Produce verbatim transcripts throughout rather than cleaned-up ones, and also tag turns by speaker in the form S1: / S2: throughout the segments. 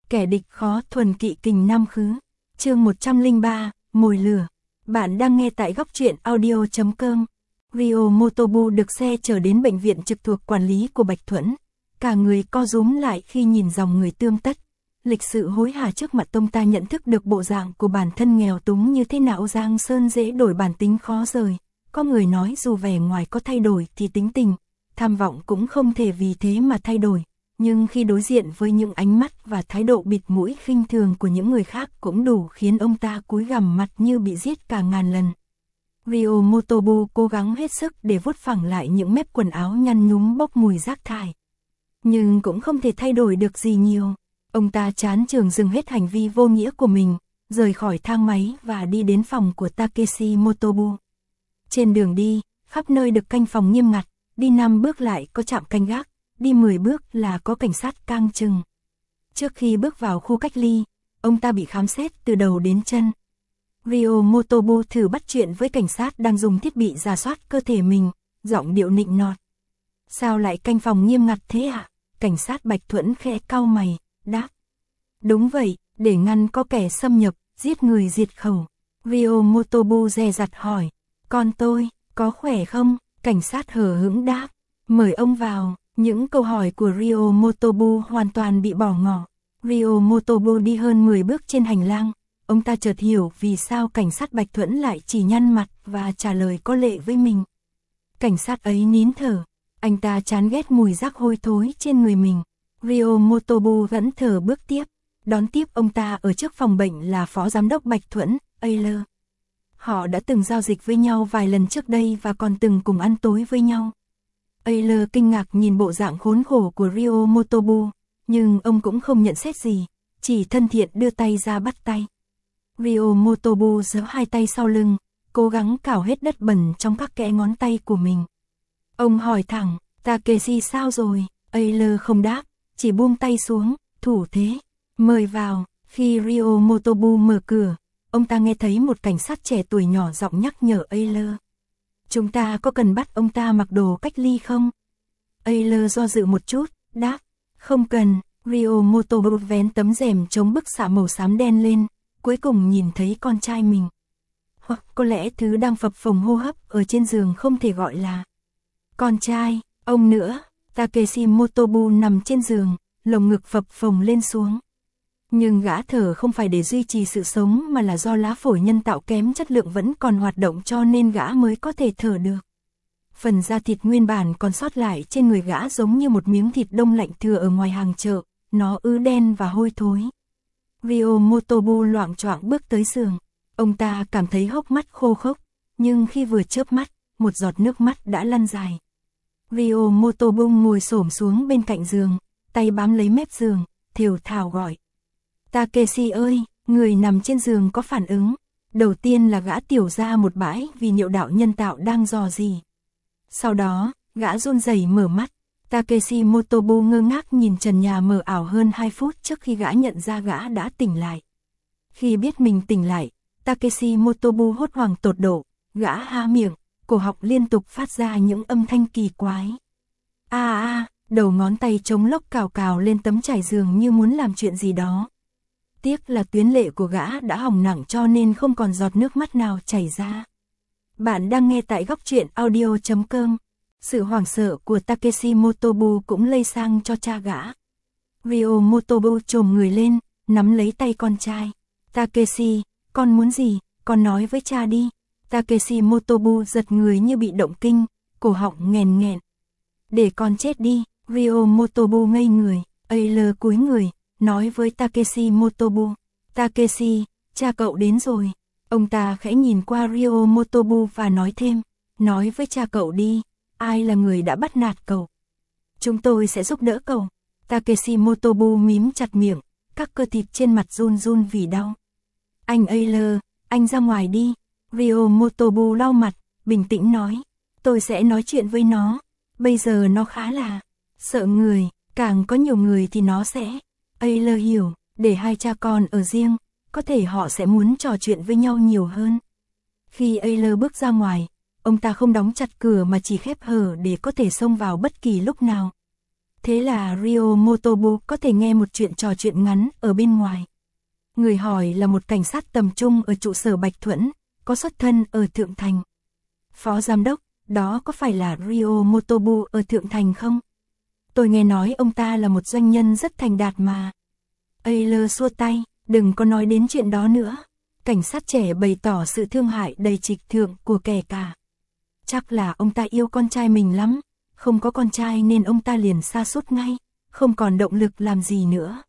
S1: kẻ địch khó thuần kỵ kình nam khứ. Chương một trăm lẻ ba, mồi lửa. Bạn đang nghe tại góc truyện audio chấm com. Ryo Motobu được xe chở đến bệnh viện trực thuộc quản lý của Bạch Thuẫn. Cả người co rúm lại khi nhìn dòng người tươm tất. Lịch sự hối hả trước mặt ông ta nhận thức được bộ dạng của bản thân nghèo túng như thế nào. Giang sơn dễ đổi, bản tính khó rời. Có người nói dù vẻ ngoài có thay đổi thì tính tình, tham vọng cũng không thể vì thế mà thay đổi. Nhưng khi đối diện với những ánh mắt và thái độ bịt mũi khinh thường của những người khác cũng đủ khiến ông ta cúi gằm mặt như bị giết cả ngàn lần. Ryo Motobu cố gắng hết sức để vuốt phẳng lại những mép quần áo nhăn nhúm bốc mùi rác thải. Nhưng cũng không thể thay đổi được gì nhiều. Ông ta chán chường dừng hết hành vi vô nghĩa của mình, rời khỏi thang máy và đi đến phòng của Takeshi Motobu. Trên đường đi, khắp nơi được canh phòng nghiêm ngặt, đi năm bước lại có trạm canh gác, đi mười bước là có cảnh sát cang chừng. Trước khi bước vào khu cách ly, ông ta bị khám xét từ đầu đến chân. Ryo Motobu thử bắt chuyện với cảnh sát đang dùng thiết bị rà soát cơ thể mình, giọng điệu nịnh nọt. Sao lại canh phòng nghiêm ngặt thế ạ? À? Cảnh sát Bạch Thuẫn khẽ cau mày, đáp. Đúng vậy, để ngăn có kẻ xâm nhập, giết người diệt khẩu. Ryo Motobu dè dặt hỏi. Con tôi, có khỏe không? Cảnh sát hờ hững đáp. Mời ông vào. Những câu hỏi của Ryo Motobu hoàn toàn bị bỏ ngỏ. Ryo Motobu đi hơn mười bước trên hành lang. Ông ta chợt hiểu vì sao cảnh sát Bạch Thuẫn lại chỉ nhăn mặt và trả lời có lệ với mình. Cảnh sát ấy nín thở. Anh ta chán ghét mùi rác hôi thối trên người mình. Ryo Motobu vẫn thở bước tiếp. Đón tiếp ông ta ở trước phòng bệnh là phó giám đốc Bạch Thuẫn, Ayler. Họ đã từng giao dịch với nhau vài lần trước đây và còn từng cùng ăn tối với nhau. Ayler kinh ngạc nhìn bộ dạng khốn khổ của Ryo Motobu, nhưng ông cũng không nhận xét gì, chỉ thân thiện đưa tay ra bắt tay. Ryo Motobu giơ hai tay sau lưng, cố gắng cào hết đất bẩn trong các kẽ ngón tay của mình. Ông hỏi thẳng, Takeshi sao rồi? Ayler không đáp, chỉ buông tay xuống, thủ thế, mời vào. Khi Ryo Motobu mở cửa, ông ta nghe thấy một cảnh sát trẻ tuổi nhỏ giọng nhắc nhở Ayler. Chúng ta có cần bắt ông ta mặc đồ cách ly không? Ayler do dự một chút, đáp, không cần. Ryo Motobu vén tấm rèm chống bức xạ màu xám đen lên, cuối cùng nhìn thấy con trai mình. Hoặc có lẽ thứ đang phập phồng hô hấp ở trên giường không thể gọi là con trai, ông nữa. Takeshi Motobu nằm trên giường, lồng ngực phập phồng lên xuống. Nhưng gã thở không phải để duy trì sự sống mà là do lá phổi nhân tạo kém chất lượng vẫn còn hoạt động cho nên gã mới có thể thở được. Phần da thịt nguyên bản còn sót lại trên người gã giống như một miếng thịt đông lạnh thừa ở ngoài hàng chợ, nó ứ đen và hôi thối. Ryo Motobu loạng choạng bước tới giường, ông ta cảm thấy hốc mắt khô khốc, nhưng khi vừa chớp mắt, một giọt nước mắt đã lăn dài. Ryo Motobu ngồi xổm xuống bên cạnh giường, tay bám lấy mép giường, thều thào gọi. Takeshi ơi, người nằm trên giường có phản ứng. Đầu tiên là gã tiểu ra một bãi vì niệu đạo nhân tạo đang dò dỉ. Sau đó, gã run rẩy mở mắt. Takeshi Motobu ngơ ngác nhìn trần nhà mờ ảo hơn hai phút trước khi gã nhận ra gã đã tỉnh lại. Khi biết mình tỉnh lại, Takeshi Motobu hốt hoảng tột độ, gã há miệng, cổ họng liên tục phát ra những âm thanh kỳ quái. A à, a, à, đầu ngón tay chống lốc cào cào lên tấm trải giường như muốn làm chuyện gì đó. Tiếc là tuyến lệ của gã đã hỏng nặng cho nên không còn giọt nước mắt nào chảy ra. Bạn đang nghe tại góc truyện audio chấm com. Sự hoảng sợ của Takeshi Motobu cũng lây sang cho cha gã. Ryo Motobu chồm người lên, nắm lấy tay con trai. Takeshi, con muốn gì, con nói với cha đi. Takeshi Motobu giật người như bị động kinh, cổ họng nghẹn nghẹn. Để con chết đi. Ryo Motobu ngây người, Ayler cúi người, nói với Takeshi Motobu. Takeshi, cha cậu đến rồi. Ông ta khẽ nhìn qua Ryo Motobu và nói thêm. Nói với cha cậu đi, ai là người đã bắt nạt cậu? Chúng tôi sẽ giúp đỡ cậu. Takeshi Motobu mím chặt miệng, các cơ thịt trên mặt run run vì đau. Anh Ayler, anh ra ngoài đi. Ryo Motobu lau mặt, bình tĩnh nói. Tôi sẽ nói chuyện với nó. Bây giờ nó khá là sợ người, càng có nhiều người thì nó sẽ... Ayler hiểu, để hai cha con ở riêng, có thể họ sẽ muốn trò chuyện với nhau nhiều hơn. Khi Ayler bước ra ngoài, ông ta không đóng chặt cửa mà chỉ khép hở để có thể xông vào bất kỳ lúc nào. Thế là Ryomotobu có thể nghe một chuyện trò chuyện ngắn ở bên ngoài. Người hỏi là một cảnh sát tầm trung ở trụ sở Bạch Thuẫn, có xuất thân ở Thượng Thành. Phó giám đốc, đó có phải là Ryomotobu ở Thượng Thành không? Tôi nghe nói ông ta là một doanh nhân rất thành đạt mà. Ayler xua tay, đừng có nói đến chuyện đó nữa. Cảnh sát trẻ bày tỏ sự thương hại đầy trịch thượng của kẻ cả. Chắc là ông ta yêu con trai mình lắm, không có con trai nên ông ta liền sa sút ngay, không còn động lực làm gì nữa.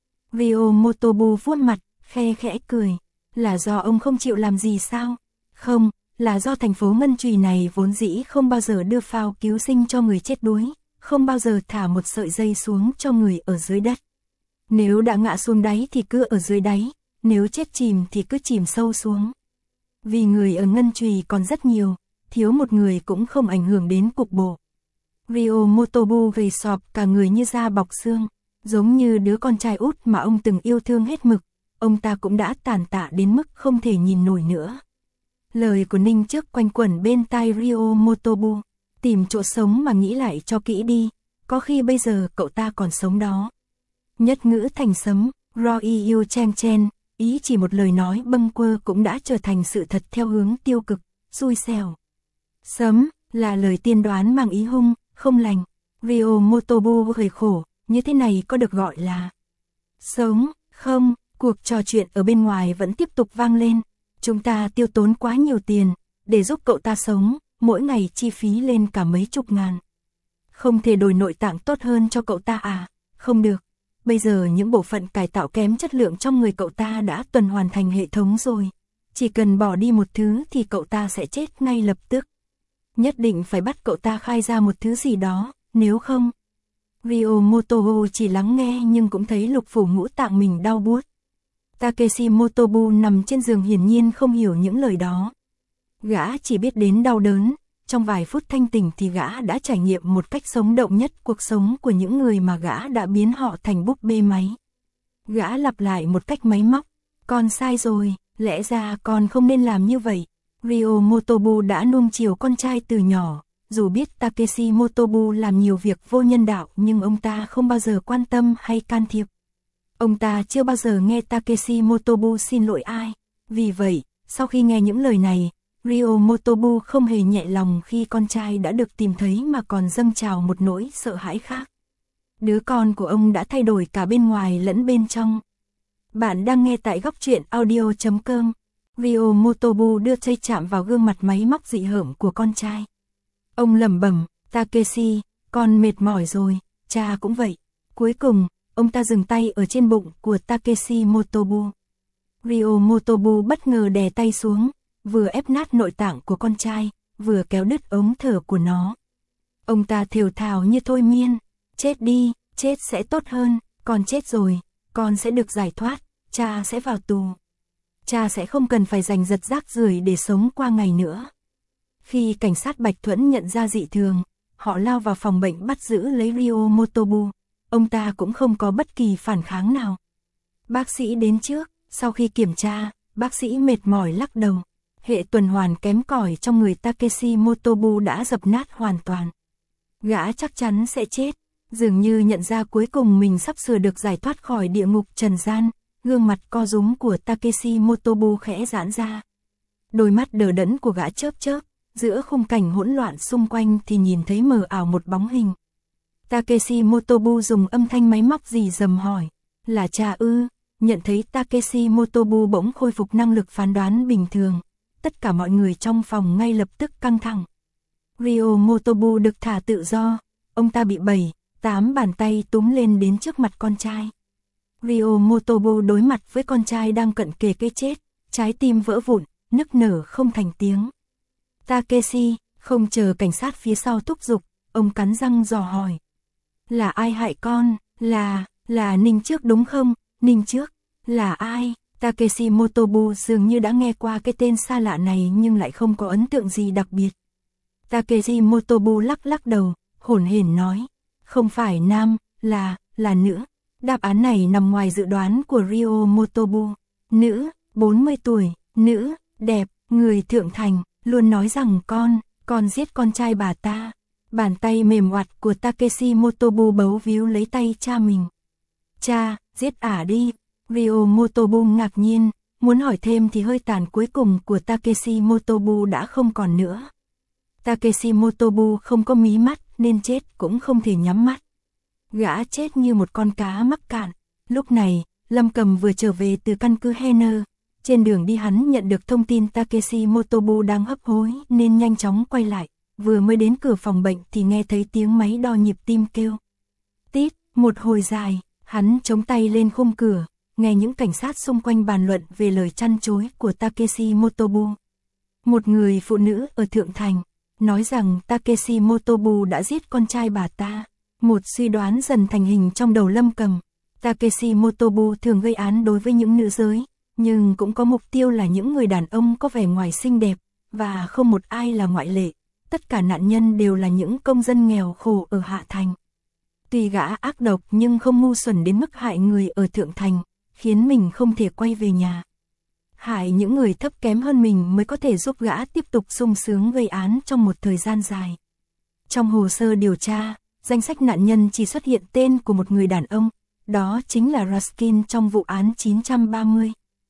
S1: Ryomotobu vuốt mặt, khe khẽ cười, là do ông không chịu làm gì sao? Không, là do thành phố Ngân Trùy này vốn dĩ không bao giờ đưa phao cứu sinh cho người chết đuối, không bao giờ thả một sợi dây xuống cho người ở dưới đất. Nếu đã ngã xuống đáy thì cứ ở dưới đáy, nếu chết chìm thì cứ chìm sâu xuống. Vì người ở Ngân Trùy còn rất nhiều, thiếu một người cũng không ảnh hưởng đến cục bộ. Ryomotobu gầy sọp cả người như da bọc xương, giống như đứa con trai út mà ông từng yêu thương hết mực, ông ta cũng đã tàn tạ đến mức không thể nhìn nổi nữa. Lời của Ninh trước quanh quẩn bên tai Ryomotobu, tìm chỗ sống mà nghĩ lại cho kỹ đi, có khi bây giờ cậu ta còn sống đó. Nhất ngữ thành sấm, Ryo chen chen, ý chỉ một lời nói bâng quơ cũng đã trở thành sự thật theo hướng tiêu cực, xui xẻo. Sấm, là lời tiên đoán mang ý hung, không lành. Ryomotobu cười khổ, như thế này có được gọi là sống, không? Cuộc trò chuyện ở bên ngoài vẫn tiếp tục vang lên. Chúng ta tiêu tốn quá nhiều tiền, để giúp cậu ta sống, mỗi ngày chi phí lên cả mấy chục ngàn. Không thể đổi nội tạng tốt hơn cho cậu ta à? Không được. Bây giờ những bộ phận cải tạo kém chất lượng trong người cậu ta đã tuần hoàn thành hệ thống rồi. Chỉ cần bỏ đi một thứ thì cậu ta sẽ chết ngay lập tức. Nhất định phải bắt cậu ta khai ra một thứ gì đó, nếu không. Ryomotobu chỉ lắng nghe nhưng cũng thấy lục phủ ngũ tạng mình đau buốt. Takeshi Motobu nằm trên giường hiển nhiên không hiểu những lời đó. Gã chỉ biết đến đau đớn, trong vài phút thanh tỉnh thì gã đã trải nghiệm một cách sống động nhất cuộc sống của những người mà gã đã biến họ thành búp bê máy. Gã lặp lại một cách máy móc, con sai rồi, lẽ ra con không nên làm như vậy. Ryomotobu đã nuông chiều con trai từ nhỏ, dù biết Takeshi Motobu làm nhiều việc vô nhân đạo nhưng ông ta không bao giờ quan tâm hay can thiệp. Ông ta chưa bao giờ nghe Takeshi Motobu xin lỗi ai. Vì vậy, sau khi nghe những lời này, Ryomotobu không hề nhẹ lòng khi con trai đã được tìm thấy mà còn dâng trào một nỗi sợ hãi khác. Đứa con của ông đã thay đổi cả bên ngoài lẫn bên trong. Bạn đang nghe tại góc truyện audio chấm com. Ryomotobu đưa tay chạm vào gương mặt máy móc dị hợm của con trai. Ông lẩm bẩm, Takeshi, con mệt mỏi rồi, cha cũng vậy. Cuối cùng, ông ta dừng tay ở trên bụng của Takeshi Motobu. Ryomotobu bất ngờ đè tay xuống, vừa ép nát nội tạng của con trai, vừa kéo đứt ống thở của nó. Ông ta thều thào như thôi miên, chết đi, chết sẽ tốt hơn, con chết rồi, con sẽ được giải thoát, cha sẽ vào tù. Cha sẽ không cần phải giành giật rác rưởi để sống qua ngày nữa. Khi cảnh sát Bạch Thuẫn nhận ra dị thường, họ lao vào phòng bệnh bắt giữ lấy Ryomotobu. Ông ta cũng không có bất kỳ phản kháng nào. Bác sĩ đến trước, sau khi kiểm tra, bác sĩ mệt mỏi lắc đầu. Hệ tuần hoàn kém cỏi trong người Takeshi Motobu đã dập nát hoàn toàn. Gã chắc chắn sẽ chết, dường như nhận ra cuối cùng mình sắp sửa được giải thoát khỏi địa ngục trần gian, gương mặt co rúm của Takeshi Motobu khẽ giãn ra. Đôi mắt đờ đẫn của gã chớp chớp, giữa khung cảnh hỗn loạn xung quanh thì nhìn thấy mờ ảo một bóng hình. Takeshi Motobu dùng âm thanh máy móc rì rầm hỏi, là cha ư? Nhận thấy Takeshi Motobu bỗng khôi phục năng lực phán đoán bình thường, tất cả mọi người trong phòng ngay lập tức căng thẳng. Ryomotobu được thả tự do, ông ta bị bảy, tám bàn tay túm lên đến trước mặt con trai. Ryomotobu đối mặt với con trai đang cận kề cái chết, trái tim vỡ vụn, nức nở không thành tiếng. Takeshi, không chờ cảnh sát phía sau thúc giục, ông cắn răng dò hỏi. Là ai hại con? Là, là Ninh trước đúng không? Ninh trước, là ai? Takeshi Motobu dường như đã nghe qua cái tên xa lạ này nhưng lại không có ấn tượng gì đặc biệt. Takeshi Motobu lắc lắc đầu, hổn hển nói. Không phải nam, là, là nữ. Đáp án này nằm ngoài dự đoán của Ryomotobu. Nữ, bốn mươi tuổi, nữ, đẹp, người thượng thành, luôn nói rằng con, con giết con trai bà ta. Bàn tay mềm oặt của Takeshi Motobu bấu víu lấy tay cha mình. Cha, giết ả đi. Ryo Motobu ngạc nhiên, muốn hỏi thêm thì hơi tàn cuối cùng của Takeshi Motobu đã không còn nữa. Takeshi Motobu không có mí mắt nên chết cũng không thể nhắm mắt. Gã chết như một con cá mắc cạn. Lúc này, Lâm Cầm vừa trở về từ căn cứ Henner. Trên đường đi hắn nhận được thông tin Takeshi Motobu đang hấp hối nên nhanh chóng quay lại. Vừa mới đến cửa phòng bệnh thì nghe thấy tiếng máy đo nhịp tim kêu. Tít, một hồi dài, hắn chống tay lên khung cửa, nghe những cảnh sát xung quanh bàn luận về lời chăn chối của Takeshi Motobu. Một người phụ nữ ở Thượng Thành, nói rằng Takeshi Motobu đã giết con trai bà ta. Một suy đoán dần thành hình trong đầu Lâm Cầm. Takeshi Motobu thường gây án đối với những nữ giới, nhưng cũng có mục tiêu là những người đàn ông có vẻ ngoài xinh đẹp, và không một ai là ngoại lệ. Tất cả nạn nhân đều là những công dân nghèo khổ ở Hạ Thành. Tuy gã ác độc nhưng không ngu xuẩn đến mức hại người ở Thượng Thành, khiến mình không thể quay về nhà. Hại những người thấp kém hơn mình mới có thể giúp gã tiếp tục sung sướng gây án trong một thời gian dài. Trong hồ sơ điều tra, danh sách nạn nhân chỉ xuất hiện tên của một người đàn ông, đó chính là Raskin trong vụ án chín trăm ba mươi.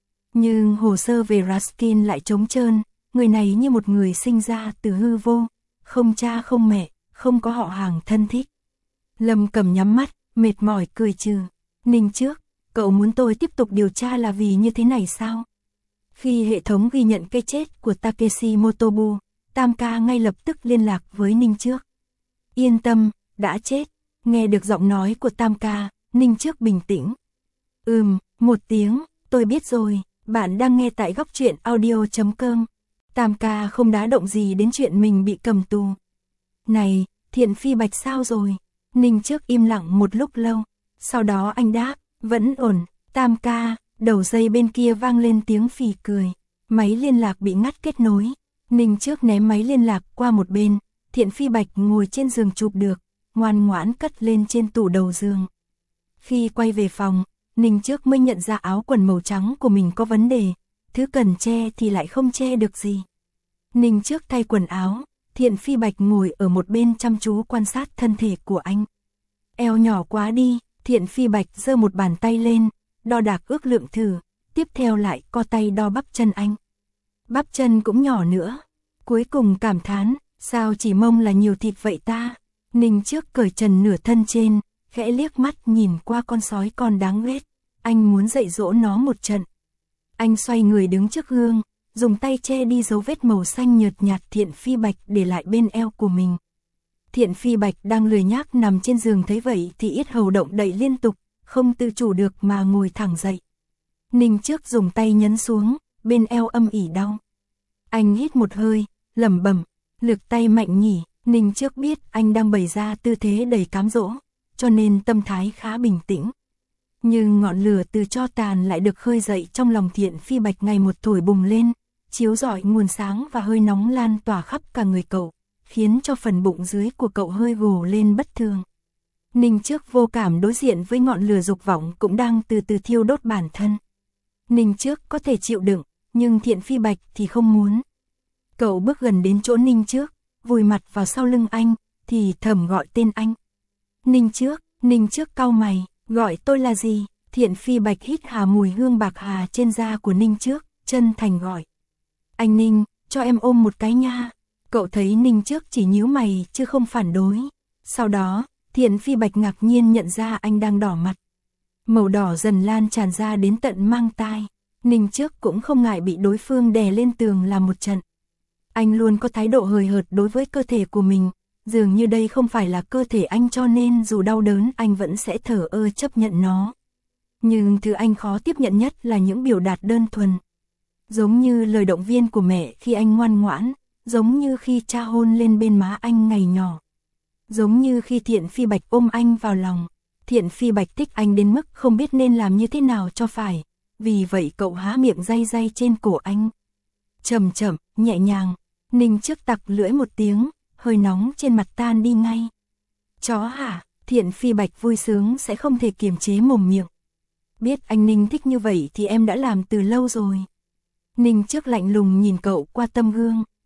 S1: Nhưng hồ sơ về Raskin lại trống trơn, người này như một người sinh ra từ hư vô, không cha không mẹ, không có họ hàng thân thích. Lâm Cầm nhắm mắt, mệt mỏi cười trừ. Ninh Trước, cậu muốn tôi tiếp tục điều tra là vì như thế này sao? Khi hệ thống ghi nhận cái chết của Takeshi Motobu, Tam Ca ngay lập tức liên lạc với Ninh Trước. Yên tâm, đã chết. Nghe được giọng nói của Tam Ca, Ninh Trước bình tĩnh. Ừm, một tiếng, tôi biết rồi, bạn đang nghe tại góc truyện audio chấm com. Tam Ca không đá động gì đến chuyện mình bị cầm tù. Này, Thiện Phi Bạch sao rồi? Ninh Trước im lặng một lúc lâu. Sau đó anh đáp, vẫn ổn. Tam Ca, đầu dây bên kia vang lên tiếng phì cười. Máy liên lạc bị ngắt kết nối. Ninh Trước ném máy liên lạc qua một bên. Thiện Phi Bạch ngồi trên giường chụp được, ngoan ngoãn cất lên trên tủ đầu giường. Khi quay về phòng, Ninh Trước mới nhận ra áo quần màu trắng của mình có vấn đề. Thứ cần che thì lại không che được gì. Ninh Trước thay quần áo, Thiện Phi Bạch ngồi ở một bên chăm chú quan sát thân thể của anh. Eo nhỏ quá đi, Thiện Phi Bạch giơ một bàn tay lên, đo đạc ước lượng thử, tiếp theo lại co tay đo bắp chân anh. Bắp chân cũng nhỏ nữa. Cuối cùng cảm thán, sao chỉ mông là nhiều thịt vậy ta? Ninh Trước cởi trần nửa thân trên, khẽ liếc mắt nhìn qua con sói con đáng ghét. Anh muốn dạy dỗ nó một trận. Anh xoay người đứng trước gương, dùng tay che đi dấu vết màu xanh nhợt nhạt Thiện Phi Bạch để lại bên eo của mình. Thiện Phi Bạch đang lười nhác nằm trên giường thấy vậy thì yết hầu động đậy liên tục, không tự chủ được mà ngồi thẳng dậy. Ninh Trước dùng tay nhấn xuống, bên eo âm ỉ đau. Anh hít một hơi, lẩm bẩm, lực tay mạnh nhỉ. Ninh Trước biết anh đang bày ra tư thế đầy cám dỗ, cho nên tâm thái khá bình tĩnh. Nhưng ngọn lửa từ tro tàn lại được khơi dậy trong lòng Thiện Phi Bạch ngày một thổi bùng lên, chiếu rọi nguồn sáng và hơi nóng lan tỏa khắp cả người cậu, khiến cho phần bụng dưới của cậu hơi gồ lên bất thường. Ninh Trước vô cảm đối diện với ngọn lửa dục vọng cũng đang từ từ thiêu đốt bản thân. Ninh Trước có thể chịu đựng, nhưng Thiện Phi Bạch thì không muốn. Cậu bước gần đến chỗ Ninh Trước, vùi mặt vào sau lưng anh, thì thầm gọi tên anh. Ninh Trước, Ninh Trước cau mày, gọi tôi là gì? Thiện Phi Bạch hít hà mùi hương bạc hà trên da của Ninh Trước, chân thành gọi. Anh Ninh, cho em ôm một cái nha. Cậu thấy Ninh Trước chỉ nhíu mày chứ không phản đối. Sau đó, Thiện Phi Bạch ngạc nhiên nhận ra anh đang đỏ mặt. Màu đỏ dần lan tràn ra đến tận mang tai. Ninh Trước cũng không ngại bị đối phương đè lên tường làm một trận. Anh luôn có thái độ hời hợt đối với cơ thể của mình. Dường như đây không phải là cơ thể anh cho nên dù đau đớn anh vẫn sẽ thở ơ chấp nhận nó. Nhưng thứ anh khó tiếp nhận nhất là những biểu đạt đơn thuần. Giống như lời động viên của mẹ khi anh ngoan ngoãn, giống như khi cha hôn lên bên má anh ngày nhỏ. Giống như khi Thiện Phi Bạch ôm anh vào lòng. Thiện Phi Bạch thích anh đến mức không biết nên làm như thế nào cho phải. Vì vậy cậu há miệng day day trên cổ anh. Chậm chậm, nhẹ nhàng, Ninh Trước tặc lưỡi một tiếng, hơi nóng trên mặt tan đi ngay. Chó hả? Thiện Phi Bạch vui sướng sẽ không thể kiềm chế mồm miệng. Biết anh Ninh thích như vậy thì em đã làm từ lâu rồi. Ninh Trước lạnh lùng nhìn cậu qua tấm gương,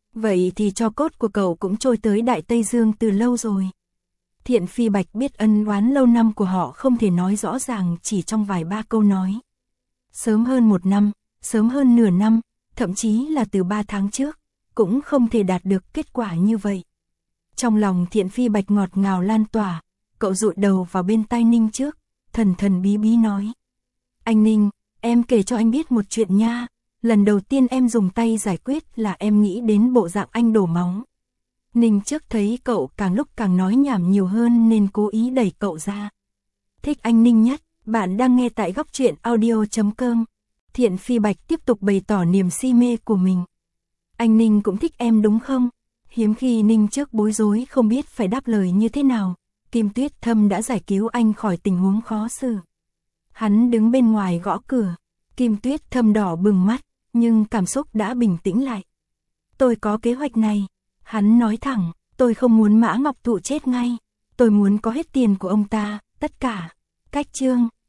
S1: Vậy thì tro cốt của cậu cũng trôi tới Đại Tây Dương từ lâu rồi. Thiện Phi Bạch biết ân oán lâu năm của họ không thể nói rõ ràng chỉ trong vài ba câu nói. Sớm hơn một năm, sớm hơn nửa năm, thậm chí là từ ba tháng trước, cũng không thể đạt được kết quả như vậy. Trong lòng Thiện Phi Bạch ngọt ngào lan tỏa, cậu dụi đầu vào bên tai Ninh trước, thần thần bí bí nói. Anh Ninh, em kể cho anh biết một chuyện nha, lần đầu tiên em dùng tay giải quyết là em nghĩ đến bộ dạng anh đổ máu. Ninh trước thấy cậu càng lúc càng nói nhảm nhiều hơn nên cố ý đẩy cậu ra. Thích anh Ninh nhất, bạn đang nghe tại góc truyện audio chấm com. Thiện Phi Bạch tiếp tục bày tỏ niềm si mê của mình. Anh Ninh cũng thích em đúng không? Hiếm khi Ninh trước bối rối không biết phải đáp lời như thế nào, Kim Tuyết Thâm đã giải cứu anh khỏi tình huống khó xử. Hắn đứng bên ngoài gõ cửa, Kim Tuyết Thâm đỏ bừng mắt, nhưng cảm xúc đã bình tĩnh lại. Tôi có kế hoạch này, hắn nói thẳng, tôi không muốn Mã Ngọc Thụ chết ngay, tôi muốn có hết tiền của ông ta, tất cả. Cách chương